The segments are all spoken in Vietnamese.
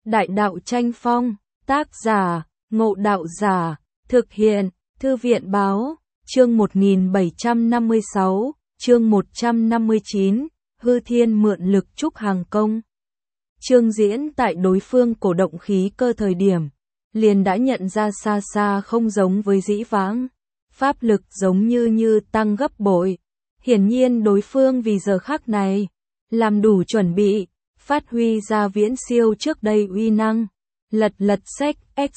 Đại đạo tranh phong, tác giả, Ngộ Đạo Giả, thực hiện, Thư viện báo, chương 1756, chương 159, Hư Thiên mượn lực trúc hàng công. Chương diễn tại đối phương cổ động khí cơ thời điểm, liền đã nhận ra xa xa không giống với dĩ vãng, pháp lực giống như tăng gấp bội. Hiển nhiên đối phương vì giờ khắc này, làm đủ chuẩn bị, phát huy ra viễn siêu trước đây uy năng. Lật sách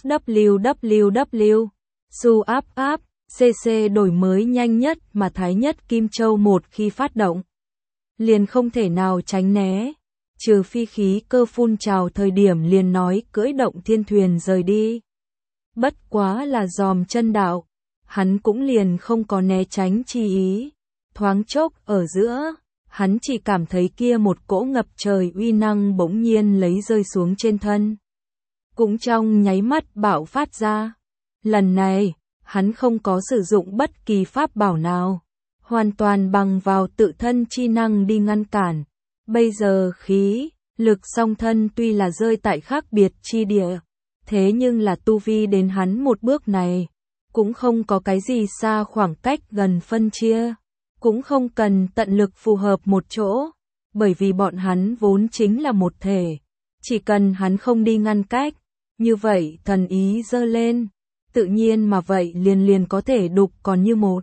XWWW, su áp, CC đổi mới nhanh nhất mà Thái Nhất Kim Châu một khi phát động, liền không thể nào tránh né, trừ phi khí cơ phun trào thời điểm liền nói cưỡi động thiên thuyền rời đi. Bất quá là dòm chân đạo, hắn cũng liền không có né tránh chi ý. Thoáng chốc ở giữa, hắn chỉ cảm thấy kia một cỗ ngập trời uy năng bỗng nhiên lấy rơi xuống trên thân. Cũng trong nháy mắt bạo phát ra. Lần này, hắn không có sử dụng bất kỳ pháp bảo nào, hoàn toàn bằng vào tự thân chi năng đi ngăn cản. Bây giờ khí, lực song thân tuy là rơi tại khác biệt chi địa, thế nhưng là tu vi đến hắn một bước này, cũng không có cái gì xa khoảng cách gần phân chia, cũng không cần tận lực phù hợp một chỗ, bởi vì bọn hắn vốn chính là một thể, chỉ cần hắn không đi ngăn cách, như vậy thần ý dơ lên, tự nhiên mà vậy liền có thể đục còn như một.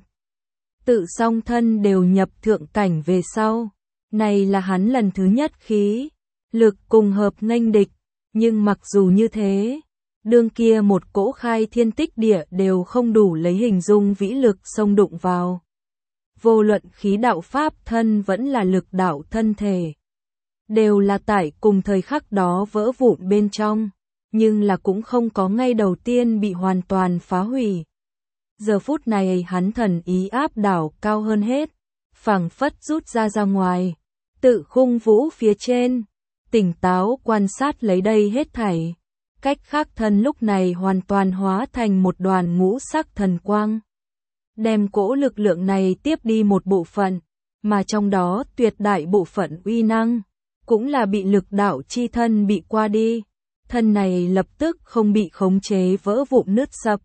Tự song thân đều nhập thượng cảnh về sau, này là hắn lần thứ nhất khí, lực cùng hợp nghênh địch, nhưng mặc dù như thế, đương kia một cỗ khai thiên tích địa đều không đủ lấy hình dung vĩ lực xông đụng vào. Vô luận khí đạo pháp thân vẫn là lực đạo thân thể, đều là tại cùng thời khắc đó vỡ vụn bên trong, nhưng là cũng không có ngay đầu tiên bị hoàn toàn phá hủy. Giờ phút này hắn thần ý áp đảo cao hơn hết, phảng phất rút ra ngoài, tự khung vũ phía trên, tỉnh táo quan sát lấy đây hết thảy. Cách khác thân lúc này hoàn toàn hóa thành một đoàn ngũ sắc thần quang. Đem cỗ lực lượng này tiếp đi một bộ phận, mà trong đó tuyệt đại bộ phận uy năng, cũng là bị lực đạo chi thân bị qua đi. Thân này lập tức không bị khống chế vỡ vụn nứt sập.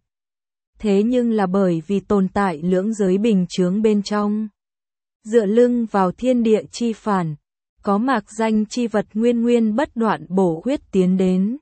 Thế nhưng là bởi vì tồn tại lưỡng giới bình chướng bên trong. Dựa lưng vào thiên địa chi phản, có mạc danh chi vật nguyên bất đoạn bổ huyết tiến đến.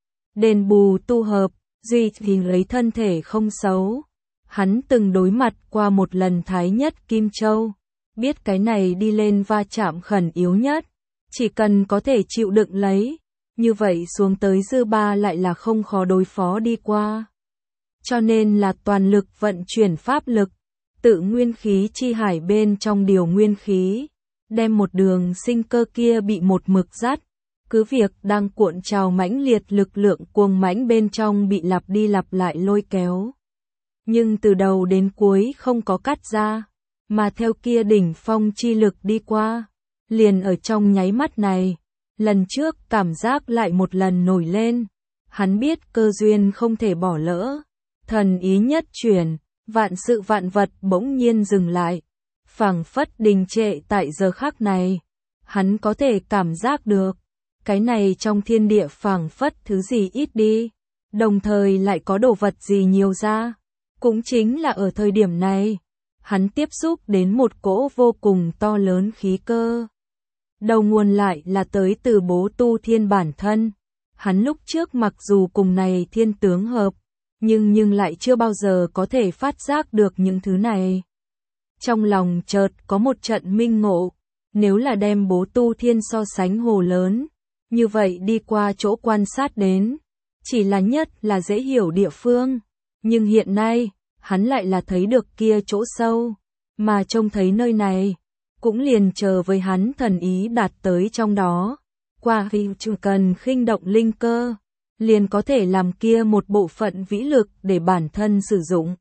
Đền bù tu hợp, duy thì lấy thân thể không xấu. Hắn từng đối mặt qua một lần Thái Nhất Kim Châu, biết cái này đi lên va chạm khẩn yếu nhất, chỉ cần có thể chịu đựng lấy, như vậy xuống tới dư ba lại là không khó đối phó đi qua. Cho nên là toàn lực vận chuyển pháp lực, tự nguyên khí chi hải bên trong điều nguyên khí, đem một đường sinh cơ kia bị một mực dắt, cứ việc đang cuộn trào mãnh liệt lực lượng cuồng mãnh bên trong bị lặp đi lặp lại lôi kéo. Nhưng từ đầu đến cuối không có cắt ra, mà theo kia đỉnh phong chi lực đi qua, liền ở trong nháy mắt này, lần trước cảm giác lại một lần nổi lên, hắn biết cơ duyên không thể bỏ lỡ, thần ý nhất chuyển, vạn sự vạn vật bỗng nhiên dừng lại, phảng phất đình trệ tại giờ khắc này, hắn có thể cảm giác được, cái này trong thiên địa phảng phất thứ gì ít đi, đồng thời lại có đồ vật gì nhiều ra. Cũng chính là ở thời điểm này, hắn tiếp xúc đến một cỗ vô cùng to lớn khí cơ. Đầu nguồn lại là tới từ bố tu thiên bản thân. Hắn lúc trước mặc dù cùng này thiên tướng hợp, nhưng lại chưa bao giờ có thể phát giác được những thứ này. Trong lòng chợt có một trận minh ngộ, nếu là đem bố tu thiên so sánh hồ lớn, như vậy đi qua chỗ quan sát đến, chỉ là nhất là dễ hiểu địa phương. Nhưng hiện nay, hắn lại là thấy được kia chỗ sâu, mà trông thấy nơi này, cũng liền chờ với hắn thần ý đạt tới trong đó. Qua khi chỉ cần khinh động linh cơ, liền có thể làm kia một bộ phận vĩ lực để bản thân sử dụng.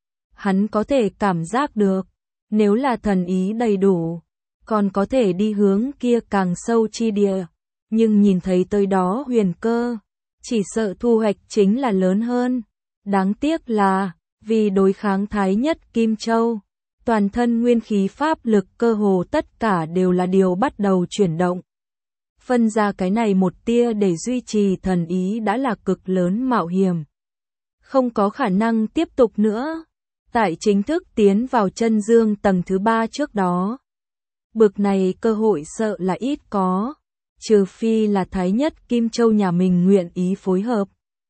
Hắn có thể cảm giác được, nếu là thần ý đầy đủ, còn có thể đi hướng kia càng sâu chi địa, nhưng nhìn thấy tới đó huyền cơ, chỉ sợ thu hoạch chính là lớn hơn. Đáng tiếc là, vì đối kháng Thái Nhất Kim Châu, toàn thân nguyên khí pháp lực cơ hồ tất cả đều là điều bắt đầu chuyển động. phân ra cái này một tia để duy trì thần ý đã là cực lớn mạo hiểm. Không có khả năng tiếp tục nữa. Tại chính thức tiến vào chân dương tầng thứ 3 trước đó. Bực này cơ hội sợ là ít có. Trừ phi là Thái Nhất Kim Châu nhà mình nguyện ý phối hợp.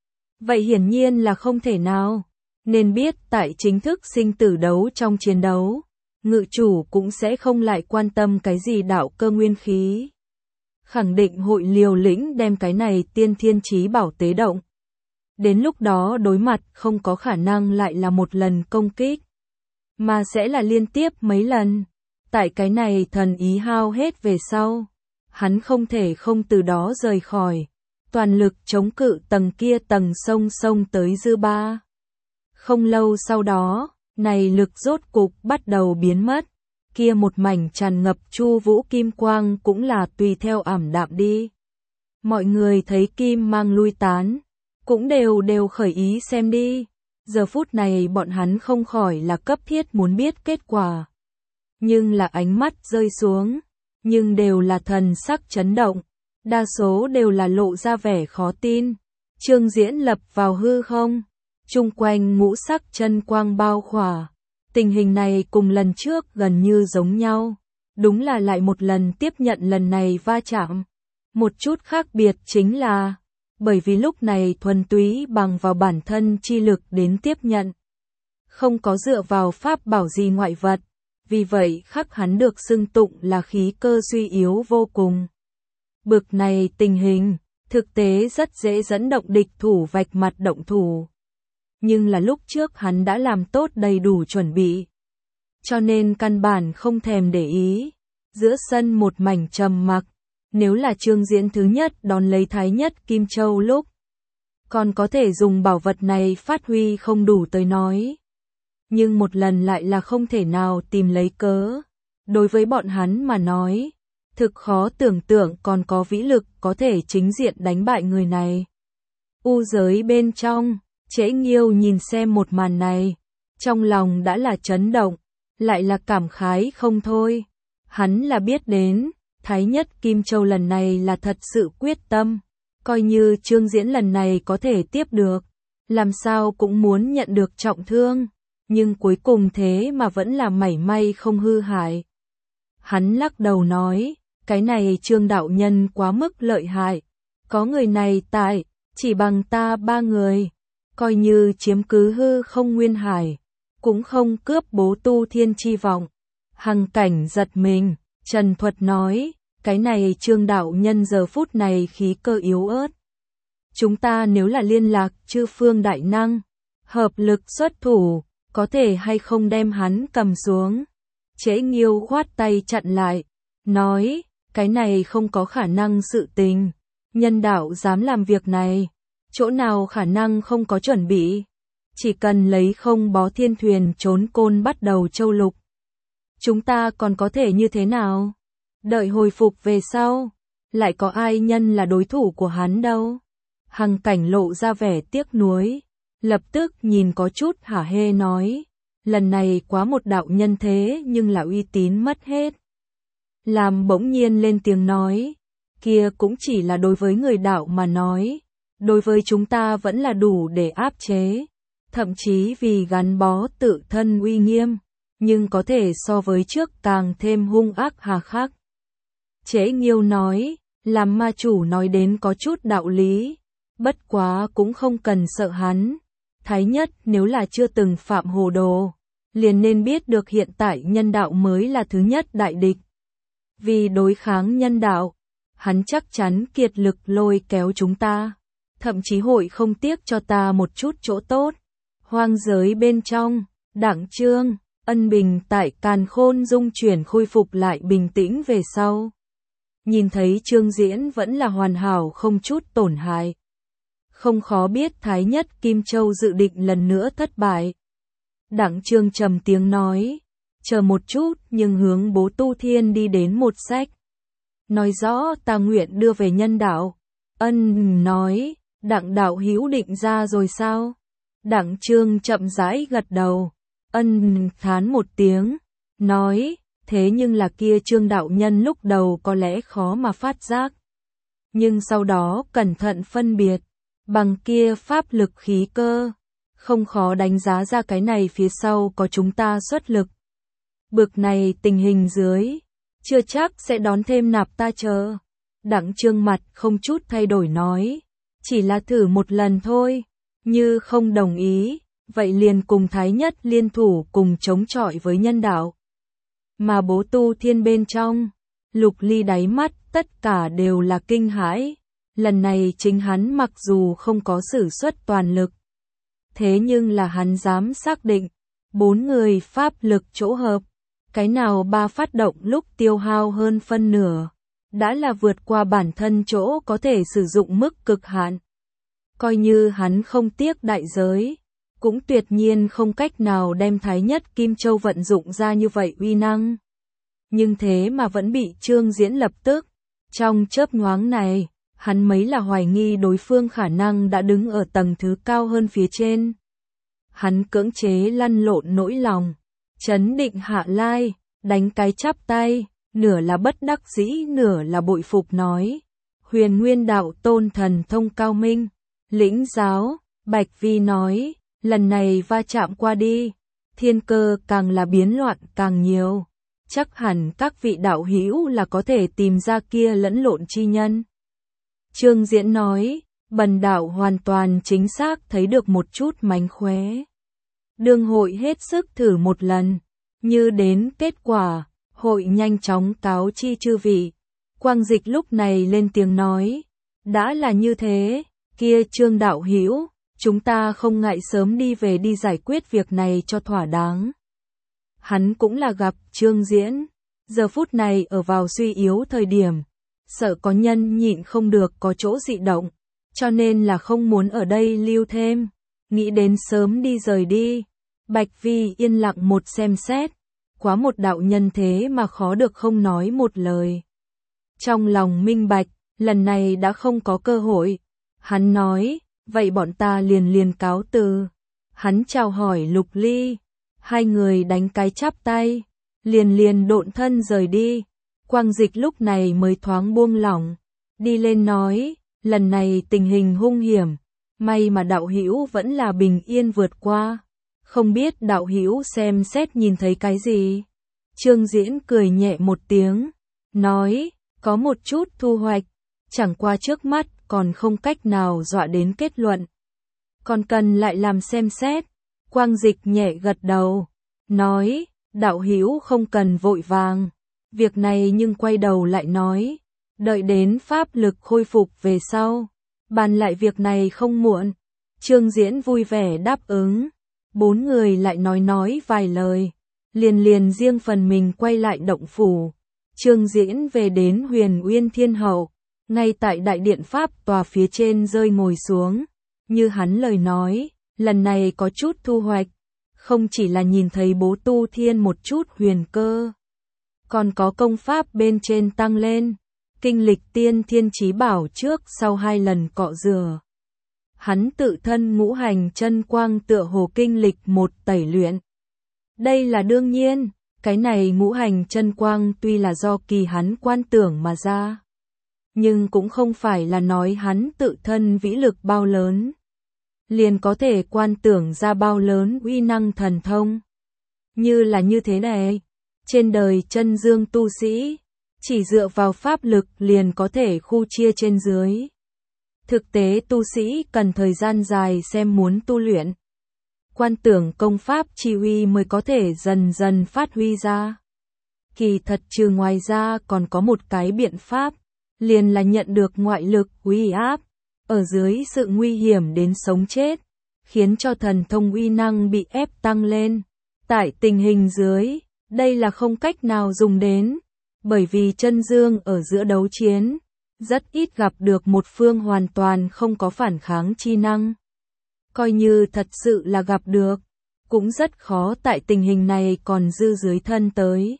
Vậy hiển nhiên là không thể nào. Nên biết tại chính thức sinh tử đấu trong chiến đấu, ngự chủ cũng sẽ không lại quan tâm cái gì đạo cơ nguyên khí. Khẳng định hội liều lĩnh đem cái này tiên thiên chí bảo tế động. Đến lúc đó đối mặt không có khả năng lại là một lần công kích, mà sẽ là liên tiếp mấy lần. Tại cái này thần ý hao hết về sau, hắn không thể không từ đó rời khỏi, toàn lực chống cự tầng kia tầng sông tới dư ba. Không lâu sau đó, này lực rốt cục bắt đầu biến mất, kia một mảnh tràn ngập chu vũ kim quang cũng là tùy theo ảm đạm đi. Mọi người thấy kim mang lui tán, cũng đều khởi ý xem đi. Giờ phút này bọn hắn không khỏi là cấp thiết muốn biết kết quả. Nhưng là ánh mắt rơi xuống, nhưng đều là thần sắc chấn động, đa số đều là lộ ra vẻ khó tin. Trương Diễn lập vào hư không, chung quanh ngũ sắc chân quang bao khỏa. Tình hình này cùng lần trước gần như giống nhau, đúng là lại một lần tiếp nhận lần này va chạm. Một chút khác biệt chính là, bởi vì lúc này thuần túy bằng vào bản thân chi lực đến tiếp nhận, không có dựa vào pháp bảo gì ngoại vật, vì vậy khắc hắn được xưng tụng là khí cơ suy yếu vô cùng. Bực này tình hình, thực tế rất dễ dẫn động địch thủ vạch mặt động thủ. Nhưng là lúc trước hắn đã làm tốt đầy đủ chuẩn bị, cho nên căn bản không thèm để ý. Giữa sân một mảnh trầm mặc, nếu là Trương Diễn thứ nhất đón lấy Thái Nhất Kim Châu lúc, còn có thể dùng bảo vật này phát huy không đủ tới nói. Nhưng một lần lại là không thể nào tìm lấy cớ. Đối với bọn hắn mà nói, thực khó tưởng tượng còn có vĩ lực có thể chính diện đánh bại người này. U giới bên trong, Trễ Nghiêu nhìn xem một màn này, trong lòng đã là chấn động, lại là cảm khái không thôi. Hắn là biết đến, Thái Nhất Kim Châu lần này là thật sự quyết tâm, coi như Trương Diễn lần này có thể tiếp được, làm sao cũng muốn nhận được trọng thương, nhưng cuối cùng thế mà vẫn là mảy may không hư hại. Hắn lắc đầu nói, cái này Trương đạo nhân quá mức lợi hại, có người này tại, chỉ bằng ta 3 người, coi như chiếm cứ hư không nguyên hải, cũng không cướp bố tu thiên chi vọng. Hằng Cảnh giật mình, Trần Thuật nói, cái này Trương đạo nhân giờ phút này khí cơ yếu ớt. Chúng ta nếu là liên lạc chư phương đại năng, hợp lực xuất thủ, có thể hay không đem hắn cầm xuống. Trễ Nghiêu khoát tay chặn lại, nói, cái này không có khả năng sự tình. Nhân đạo dám làm việc này, chỗ nào khả năng không có chuẩn bị. Chỉ cần lấy không bó thiên thuyền trốn côn bắt đầu châu lục. Chúng ta còn có thể như thế nào? Đợi hồi phục về sau, lại có ai nhân là đối thủ của hắn đâu. Hằng Cảnh lộ ra vẻ tiếc nuối, lập tức nhìn có chút hả hê nói, lần này quá một đạo nhân thế nhưng là uy tín mất hết. Làm bỗng nhiên lên tiếng nói, kia cũng chỉ là đối với người đạo mà nói, đối với chúng ta vẫn là đủ để áp chế, thậm chí vì gắn bó tự thân uy nghiêm, nhưng có thể so với trước càng thêm hung ác hà khắc. Trễ Nghiêu nói, làm ma chủ nói đến có chút đạo lý, bất quá cũng không cần sợ hắn. Thái Nhất nếu là chưa từng phạm hồ đồ, liền nên biết được hiện tại nhân đạo mới là thứ nhất đại địch. Vì đối kháng nhân đạo, hắn chắc chắn kiệt lực lôi kéo chúng ta, thậm chí hội không tiếc cho ta một chút chỗ tốt. Hoang giới bên trong, Đặng Trương, Ân Bình tại Càn Khôn dung chuyển khôi phục lại bình tĩnh về sau. Nhìn thấy Trương Diễn vẫn là hoàn hảo không chút tổn hại. Không khó biết Thái Nhất Kim Châu dự định lần nữa thất bại. Đặng Trương trầm tiếng nói, chờ một chút nhưng hướng bố tu thiên đi đến một sách. Nói rõ ta nguyện đưa về nhân đạo. Ân nói, Đặng đạo hữu định ra rồi sao? Đặng Trương chậm rãi gật đầu. Ân thán một tiếng, nói, thế nhưng là kia Trương đạo nhân lúc đầu có lẽ khó mà phát giác. nhưng sau đó cẩn thận phân biệt, bằng kia pháp lực khí cơ, không khó đánh giá ra cái này phía sau có chúng ta xuất lực. Bực này tình hình dưới, chưa chắc sẽ đón thêm nạp ta chờ. Đặng Trương mặt không chút thay đổi nói, chỉ là thử một lần thôi, như không đồng ý, vậy liền cùng Thái Nhất liên thủ cùng chống chọi với nhân đạo. Mà Bố Tu Thiên bên trong, Lục Ly đáy mắt tất cả đều là kinh hãi, lần này chính hắn mặc dù không có sử xuất toàn lực, thế nhưng là hắn dám xác định, 4 người pháp lực chỗ hợp, cái nào ba phát động lúc tiêu hao hơn phân nửa, đã là vượt qua bản thân chỗ có thể sử dụng mức cực hạn. Coi như hắn không tiếc đại giới, cũng tuyệt nhiên không cách nào đem Thái Nhất Kim Châu vận dụng ra như vậy uy năng. Nhưng thế mà vẫn bị Trương Diễn lập tức, trong chớp nhoáng này, hắn mấy là hoài nghi đối phương khả năng đã đứng ở tầng thứ cao hơn phía trên. Hắn cưỡng chế lăn lộn nỗi lòng, trấn định hạ lai, đánh cái chắp tay, nửa là bất đắc dĩ nửa là bội phục nói. Huyền Nguyên đạo tôn thần thông cao minh, lĩnh giáo, Bạch Vi nói, lần này va chạm qua đi, thiên cơ càng là biến loạn càng nhiều. Chắc hẳn các vị đạo hữu là có thể tìm ra kia lẫn lộn chi nhân. Trương Diễn nói, bần đạo hoàn toàn chính xác thấy được một chút mánh khóe. Đương hội hết sức thử một lần, như đến kết quả, hội nhanh chóng cáo chi chư vị. Quang Dịch lúc này lên tiếng nói, đã là như thế, kia Trương đạo hữu, chúng ta không ngại sớm đi về đi giải quyết việc này cho thỏa đáng. Hắn cũng là gặp Trương Diễn, giờ phút này ở vào suy yếu thời điểm, sợ có nhân nhịn không được có chỗ dị động, cho nên là không muốn ở đây lưu thêm, nghĩ đến sớm đi rời đi. Bạch Vi yên lặng một xem xét, quá một đạo nhân thế mà khó được không nói một lời. Trong lòng minh bạch, lần này đã không có cơ hội. Hắn nói, vậy bọn ta liền cáo từ. Hắn chào hỏi Lục Ly, hai người đánh cái chắp tay, liền độn thân rời đi. Quang Dịch lúc này mới thoáng buông lỏng, đi lên nói, lần này tình hình hung hiểm, may mà đạo hữu vẫn là bình yên vượt qua. Không biết đạo hữu xem xét nhìn thấy cái gì? Trương Diễn cười nhẹ một tiếng, nói, có một chút thu hoạch, chẳng qua trước mắt còn không cách nào dọa đến kết luận. Còn cần lại làm xem xét. Quang Dịch nhẹ gật đầu, nói, đạo hữu không cần vội vàng. Việc này nhưng quay đầu lại nói, đợi đến pháp lực khôi phục về sau, bàn lại việc này không muộn. Trương Diễn vui vẻ đáp ứng. 4 người lại nói vài lời, liền riêng phần mình quay lại động phủ. Trương Diễn về đến Huyền Uyên Thiên Hậu, ngay tại đại điện pháp tòa phía trên rơi ngồi xuống, như hắn lời nói, lần này có chút thu hoạch, không chỉ là nhìn thấy Bố Tu Thiên một chút huyền cơ, còn có công pháp bên trên tăng lên, kinh lịch tiên thiên chí bảo trước sau 2 lần cọ rửa. Hắn tự thân ngũ hành chân quang tựa hồ kinh lịch một tẩy luyện. Đây là đương nhiên, cái này ngũ hành chân quang tuy là do kỳ hắn quan tưởng mà ra, nhưng cũng không phải là nói hắn tự thân vĩ lực bao lớn, liền có thể quan tưởng ra bao lớn uy năng thần thông. Như là như thế này, trên đời chân dương tu sĩ, chỉ dựa vào pháp lực liền có thể khu chia trên dưới. Thực tế tu sĩ cần thời gian dài xem muốn tu luyện. Quan tưởng công pháp chi uy mới có thể dần dần phát huy ra. Kỳ thật trừ ngoài ra còn có một cái biện pháp, liền là nhận được ngoại lực uy áp, ở dưới sự nguy hiểm đến sống chết, khiến cho thần thông uy năng bị ép tăng lên. Tại tình hình dưới, đây là không cách nào dùng đến, bởi vì chân dương ở giữa đấu chiến, rất ít gặp được một phương hoàn toàn không có phản kháng chi năng. Coi như thật sự là gặp được, cũng rất khó tại tình hình này còn dư dưới thân tới.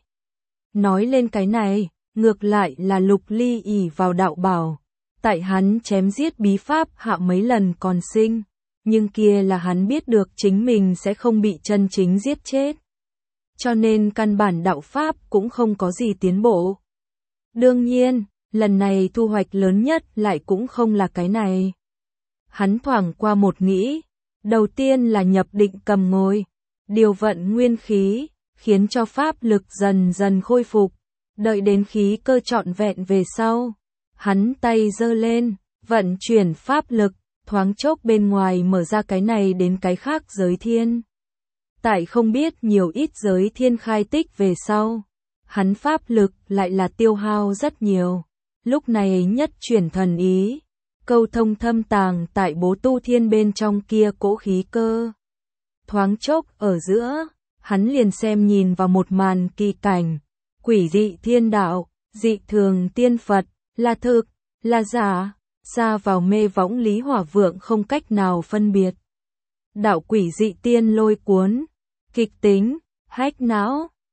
Nói lên cái này, ngược lại là Lục Ly ỷ vào đạo bảo, tại hắn chém giết bí pháp hạ mấy lần còn sinh, nhưng kia là hắn biết được chính mình sẽ không bị chân chính giết chết. Cho nên căn bản đạo pháp cũng không có gì tiến bộ. Đương nhiên, lần này thu hoạch lớn nhất lại cũng không là cái này. Hắn thoảng qua một nghĩ, đầu tiên là nhập định cầm ngồi, điều vận nguyên khí, khiến cho pháp lực dần dần khôi phục, đợi đến khí cơ trọn vẹn về sau. Hắn tay giơ lên, vận chuyển pháp lực, thoáng chốc bên ngoài mở ra cái này đến cái khác giới thiên. Tại không biết nhiều ít giới thiên khai tích về sau, hắn pháp lực lại là tiêu hao rất nhiều. Lúc này nhất chuyển thần ý, câu thông thâm tàng tại bố tu thiên bên trong kia cỗ khí cơ. Thoáng chốc ở giữa, hắn liền xem nhìn vào một màn kỳ cảnh, quỷ dị thiên đạo, dị thường tiên Phật, là thực, là giả, xa vào mê võng Lý Hỏa Vượng không cách nào phân biệt. Đạo quỷ dị tiên lôi cuốn, kịch tính, hách não,